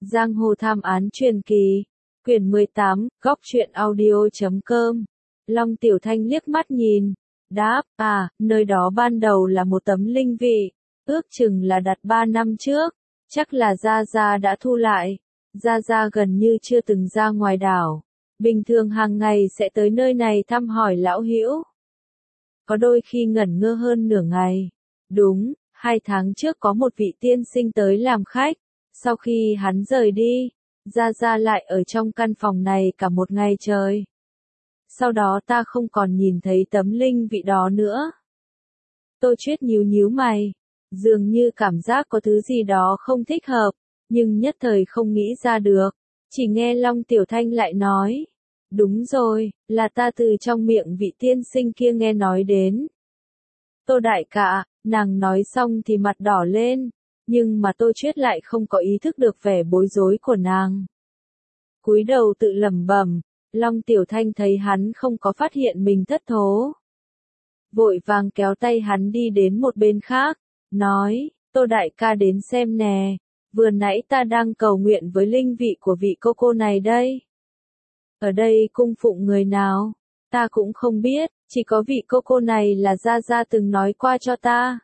Giang hồ thám án truyền kỳ, quyển 18, góc truyện audio.com. Long Tiểu Thanh liếc mắt nhìn, đáp, nơi đó ban đầu là một tấm linh vị, ước chừng là đặt 3 năm trước, chắc là Gia Gia đã thu lại. Gia Gia gần như chưa từng ra ngoài đảo, bình thường hàng ngày sẽ tới nơi này thăm hỏi lão hữu. Có đôi khi ngẩn ngơ hơn nửa ngày. Đúng, 2 tháng trước có một vị tiên sinh tới làm khách, sau khi hắn rời đi, Gia Gia lại ở trong căn phòng này cả một ngày trời. Sau đó ta không còn nhìn thấy tấm linh vị đó nữa. Tô Chuyết nhíu mày, dường như cảm giác có thứ gì đó không thích hợp, nhưng nhất thời không nghĩ ra được, chỉ nghe Long Tiểu Thanh lại nói. Đúng rồi, là ta từ trong miệng vị tiên sinh kia nghe nói đến. Tô đại ca, nàng nói xong thì mặt đỏ lên, nhưng mà Tô Chuyết lại không có ý thức được vẻ bối rối của nàng. Cúi đầu tự lẩm bẩm, Long Tiểu Thanh thấy hắn không có phát hiện mình thất thố. Vội vàng kéo tay hắn đi đến một bên khác, nói, Tô đại ca đến xem nè, vừa nãy ta đang cầu nguyện với linh vị của vị cô này đây. Ở đây cung phụng người nào? Ta cũng không biết, chỉ có vị cô này là Gia Gia từng nói qua cho ta.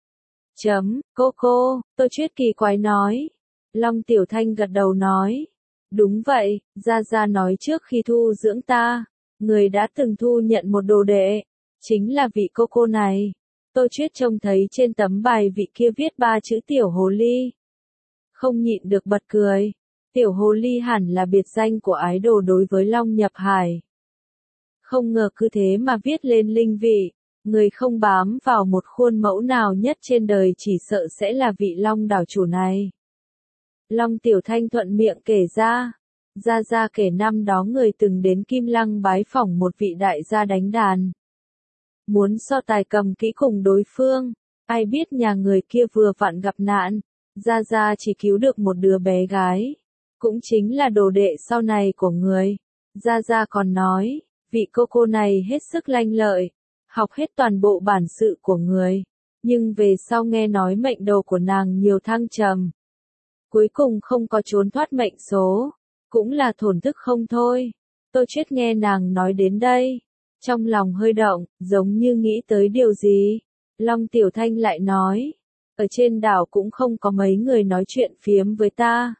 Cô, Tô Chuyết kỳ quái nói. Long Tiểu Thanh gật đầu nói. Đúng vậy, Gia Gia nói trước khi thu dưỡng ta, người đã từng thu nhận một đồ đệ, chính là vị cô này. Tô Chuyết trông thấy trên tấm bài vị kia viết 3 chữ tiểu hồ ly. Không nhịn được bật cười. Tiểu hồ ly hẳn là biệt danh của ái đồ đối với Long Nhập Hải. Không ngờ cứ thế mà viết lên linh vị, người không bám vào một khuôn mẫu nào nhất trên đời chỉ sợ sẽ là vị Long đảo chủ này. Long Tiểu Thanh thuận miệng kể ra, Gia Gia kể năm đó người từng đến Kim Lăng bái phỏng một vị đại gia đánh đàn. Muốn so tài cầm kỹ cùng đối phương, ai biết nhà người kia vừa vặn gặp nạn, Gia Gia chỉ cứu được một đứa bé gái. Cũng chính là đồ đệ sau này của người. Gia Gia còn nói, vị cô này hết sức lanh lợi, học hết toàn bộ bản sự của người, nhưng về sau nghe nói mệnh đồ của nàng nhiều thăng trầm. Cuối cùng không có trốn thoát mệnh số, cũng là thổn thức không thôi. Tô Chuyết nghe nàng nói đến đây, trong lòng hơi động, giống như nghĩ tới điều gì. Long Tiểu Thanh lại nói, ở trên đảo cũng không có mấy người nói chuyện phiếm với ta.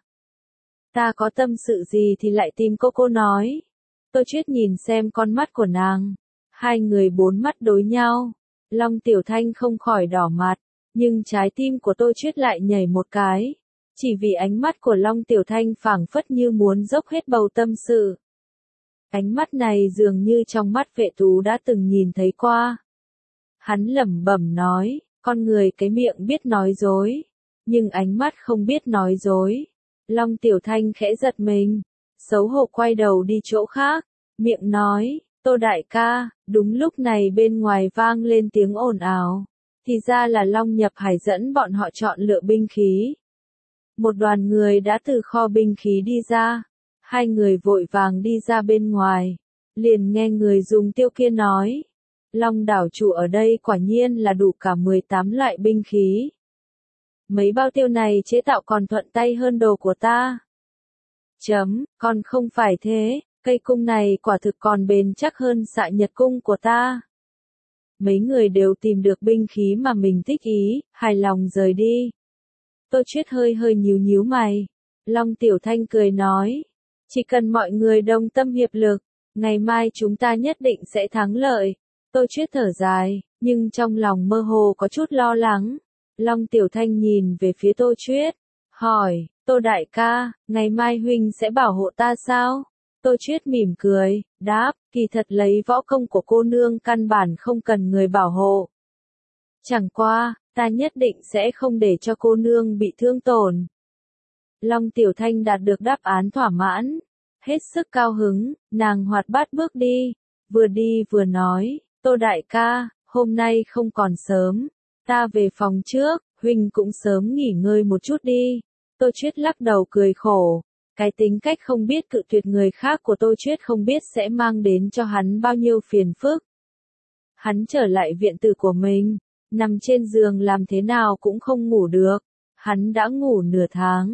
Ta có tâm sự gì thì lại tìm cô nói. Tô Chuyết nhìn xem con mắt của nàng. Hai người bốn mắt đối nhau. Long Tiểu Thanh không khỏi đỏ mặt, nhưng trái tim của Tô Chuyết lại nhảy một cái. Chỉ vì ánh mắt của Long Tiểu Thanh phảng phất như muốn dốc hết bầu tâm sự. Ánh mắt này dường như trong mắt Vệ Tú đã từng nhìn thấy qua. Hắn lẩm bẩm nói, con người cái miệng biết nói dối, nhưng ánh mắt không biết nói dối. Long Tiểu Thanh khẽ giật mình, xấu hổ quay đầu đi chỗ khác, miệng nói, Tô đại ca. Đúng lúc này bên ngoài vang lên tiếng ồn ào, thì ra là Long Nhập Hải dẫn bọn họ chọn lựa binh khí. Một đoàn người đã từ kho binh khí đi ra, hai người vội vàng đi ra bên ngoài, liền nghe người dùng tiêu kia nói, Long đảo chủ ở đây quả nhiên là đủ cả 18 loại binh khí. Mấy bao tiêu này chế tạo còn thuận tay hơn đồ của ta. Còn không phải thế, cây cung này quả thực còn bền chắc hơn xạ nhật cung của ta. Mấy người đều tìm được binh khí mà mình thích ý, hài lòng rời đi. Tô Chuyết hơi nhíu mày. Long Tiểu Thanh cười nói, chỉ cần mọi người đồng tâm hiệp lực, ngày mai chúng ta nhất định sẽ thắng lợi. Tô Chuyết thở dài, nhưng trong lòng mơ hồ có chút lo lắng. Long Tiểu Thanh nhìn về phía Tô Chuyết, hỏi, Tô đại ca, ngày mai huynh sẽ bảo hộ ta sao? Tô Chuyết mỉm cười, đáp, kỳ thật lấy võ công của cô nương căn bản không cần người bảo hộ. Chẳng qua, ta nhất định sẽ không để cho cô nương bị thương tổn. Long Tiểu Thanh đạt được đáp án thỏa mãn, hết sức cao hứng, nàng hoạt bát bước đi vừa nói, Tô đại ca, hôm nay không còn sớm. Ta về phòng trước, huynh cũng sớm nghỉ ngơi một chút đi. Tô Chuyết lắc đầu cười khổ. Cái tính cách không biết cự tuyệt người khác của Tô Chuyết không biết sẽ mang đến cho hắn bao nhiêu phiền phức. Hắn trở lại viện tử của mình, nằm trên giường làm thế nào cũng không ngủ được. Hắn đã ngủ nửa tháng.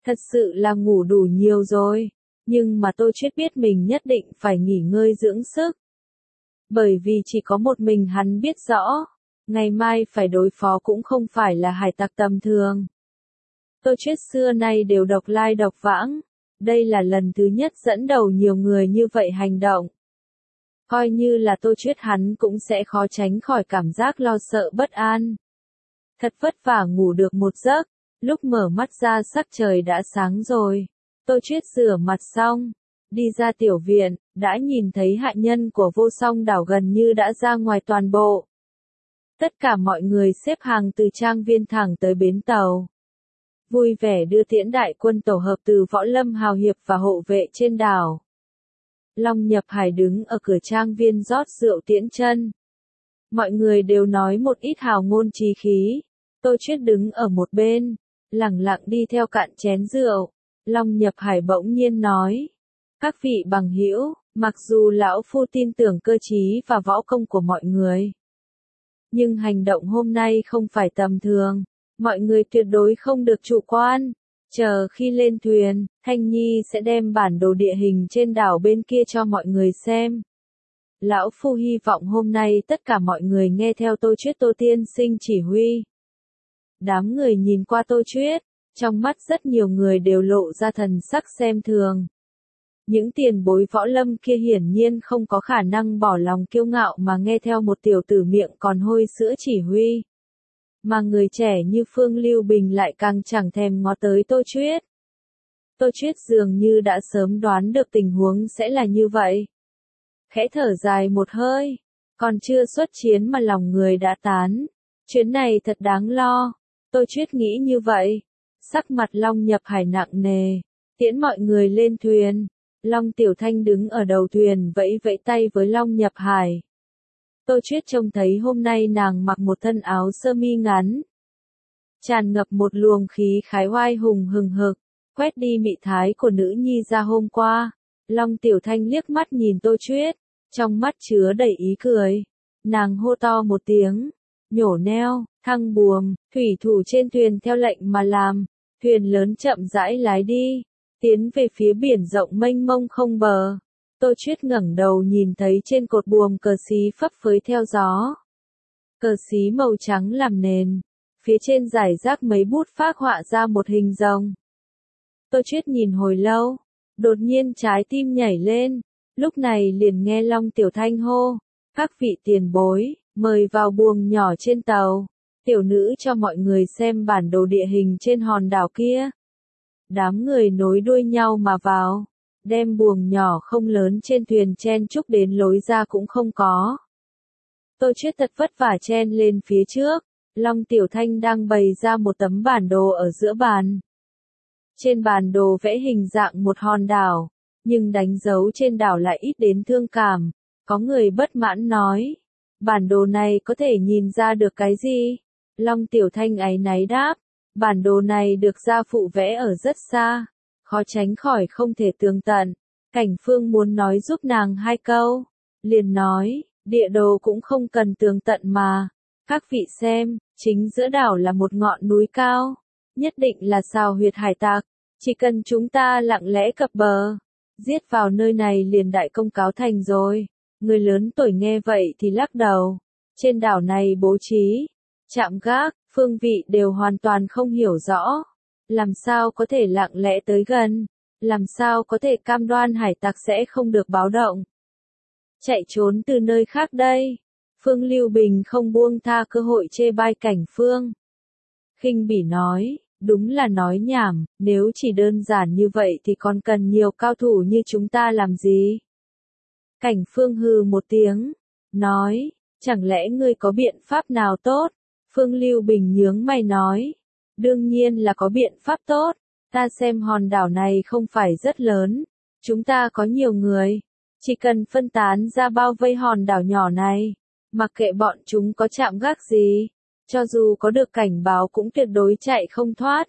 Thật sự là ngủ đủ nhiều rồi. Nhưng mà Tô Chuyết biết mình nhất định phải nghỉ ngơi dưỡng sức. Bởi vì chỉ có một mình hắn biết rõ, ngày mai phải đối phó cũng không phải là hải tặc tầm thường. Tô Chuyết xưa nay đều độc lai độc vãng, đây là lần thứ nhất dẫn đầu nhiều người như vậy hành động. Coi như là Tô Chuyết hắn cũng sẽ khó tránh khỏi cảm giác lo sợ bất an. Thật vất vả ngủ được một giấc, lúc mở mắt ra sắc trời đã sáng rồi. Tô Chuyết rửa mặt xong, đi ra tiểu viện, đã nhìn thấy hạ nhân của Vô Song Đảo gần như đã ra ngoài toàn bộ. Tất cả mọi người xếp hàng từ trang viên thẳng tới bến tàu. Vui vẻ đưa tiễn đại quân tổ hợp từ võ lâm hào hiệp và hộ vệ trên đảo. Long Nhập Hải đứng ở cửa trang viên rót rượu tiễn chân. Mọi người đều nói một ít hào ngôn chí khí. Tô Chuyết đứng ở một bên, lẳng lặng đi theo cạn chén rượu. Long Nhập Hải bỗng nhiên nói: các vị bằng hữu, mặc dù lão phu tin tưởng cơ trí và võ công của mọi người, nhưng hành động hôm nay không phải tầm thường, mọi người tuyệt đối không được chủ quan. Chờ khi lên thuyền, Thanh Nhi sẽ đem bản đồ địa hình trên đảo bên kia cho mọi người xem. Lão phu hy vọng hôm nay tất cả mọi người nghe theo Tô Chuyết Tô tiên sinh chỉ huy. Đám người nhìn qua Tô Chuyết, trong mắt rất nhiều người đều lộ ra thần sắc xem thường. Những tiền bối võ lâm kia hiển nhiên không có khả năng bỏ lòng kiêu ngạo mà nghe theo một tiểu tử miệng còn hôi sữa chỉ huy. Mà người trẻ như Phương Lưu Bình lại càng chẳng thèm ngó tới Tô Chuyết. Tô Chuyết dường như đã sớm đoán được tình huống sẽ là như vậy. Khẽ thở dài một hơi, còn chưa xuất chiến mà lòng người đã tán. Chuyến này thật đáng lo, Tô Chuyết nghĩ như vậy. Sắc mặt Long Nhập Hải nặng nề, tiễn mọi người lên thuyền. Long Tiểu Thanh đứng ở đầu thuyền vẫy vẫy tay với Long Nhập Hải. Tô Chuyết trông thấy hôm nay nàng mặc một thân áo sơ mi ngắn, tràn ngập một luồng khí khái oai hùng hừng hực, quét đi mị thái của nữ nhi ra hôm qua. Long Tiểu Thanh liếc mắt nhìn Tô Chuyết, trong mắt chứa đầy ý cười. Nàng hô to một tiếng, nhổ neo, thăng buồm, thủy thủ trên thuyền theo lệnh mà làm, thuyền lớn chậm rãi lái đi, tiến về phía biển rộng mênh mông không bờ. Tô Chuyết ngẩng đầu nhìn thấy trên cột buồm cờ xí phấp phới theo gió. Cờ xí màu trắng làm nền, phía trên rải rác mấy bút phác họa ra một hình rồng. Tô Chuyết nhìn hồi lâu, đột nhiên trái tim nhảy lên, lúc này liền nghe Long Tiểu Thanh hô: các vị tiền bối, mời vào buồng nhỏ trên tàu, tiểu nữ cho mọi người xem bản đồ địa hình trên hòn đảo kia. Đám người nối đuôi nhau mà vào, đem buồng nhỏ không lớn trên thuyền chen chúc đến lối ra cũng không có. Tô Chuyết thật vất vả chen lên phía trước, Long Tiểu Thanh đang bày ra một tấm bản đồ ở giữa bàn. Trên bản đồ vẽ hình dạng một hòn đảo, nhưng đánh dấu trên đảo lại ít đến thương cảm. Có người bất mãn nói: bản đồ này có thể nhìn ra được cái gì? Long Tiểu Thanh áy náy đáp: bản đồ này được gia phụ vẽ ở rất xa, khó tránh khỏi không thể tường tận. Cảnh Phương muốn nói giúp nàng hai câu, liền nói: địa đồ cũng không cần tường tận mà. Các vị xem, chính giữa đảo là một ngọn núi cao, nhất định là sào huyệt hải tặc, chỉ cần chúng ta lặng lẽ cập bờ, giết vào nơi này liền đại công cáo thành rồi. Người lớn tuổi nghe vậy thì lắc đầu. Trên đảo này bố trí trạm gác, phương vị đều hoàn toàn không hiểu rõ. Làm sao có thể lặng lẽ tới gần? Làm sao có thể cam đoan hải tặc sẽ không được báo động? Chạy trốn từ nơi khác đây. Phương Lưu Bình không buông tha cơ hội chê bai Cảnh Phương. Khinh bỉ nói: đúng là nói nhảm, nếu chỉ đơn giản như vậy thì còn cần nhiều cao thủ như chúng ta làm gì? Cảnh Phương hừ một tiếng, nói: chẳng lẽ ngươi có biện pháp nào tốt? Phương Lưu Bình nhướng mày nói: đương nhiên là có biện pháp tốt, ta xem hòn đảo này không phải rất lớn, chúng ta có nhiều người, chỉ cần phân tán ra bao vây hòn đảo nhỏ này, mặc kệ bọn chúng có chạm gác gì, cho dù có được cảnh báo cũng tuyệt đối chạy không thoát.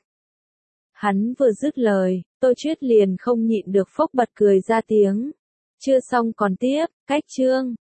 Hắn vừa dứt lời, Tô Chuyết liền không nhịn được phốc bật cười ra tiếng. Chưa xong còn tiếp, cách chương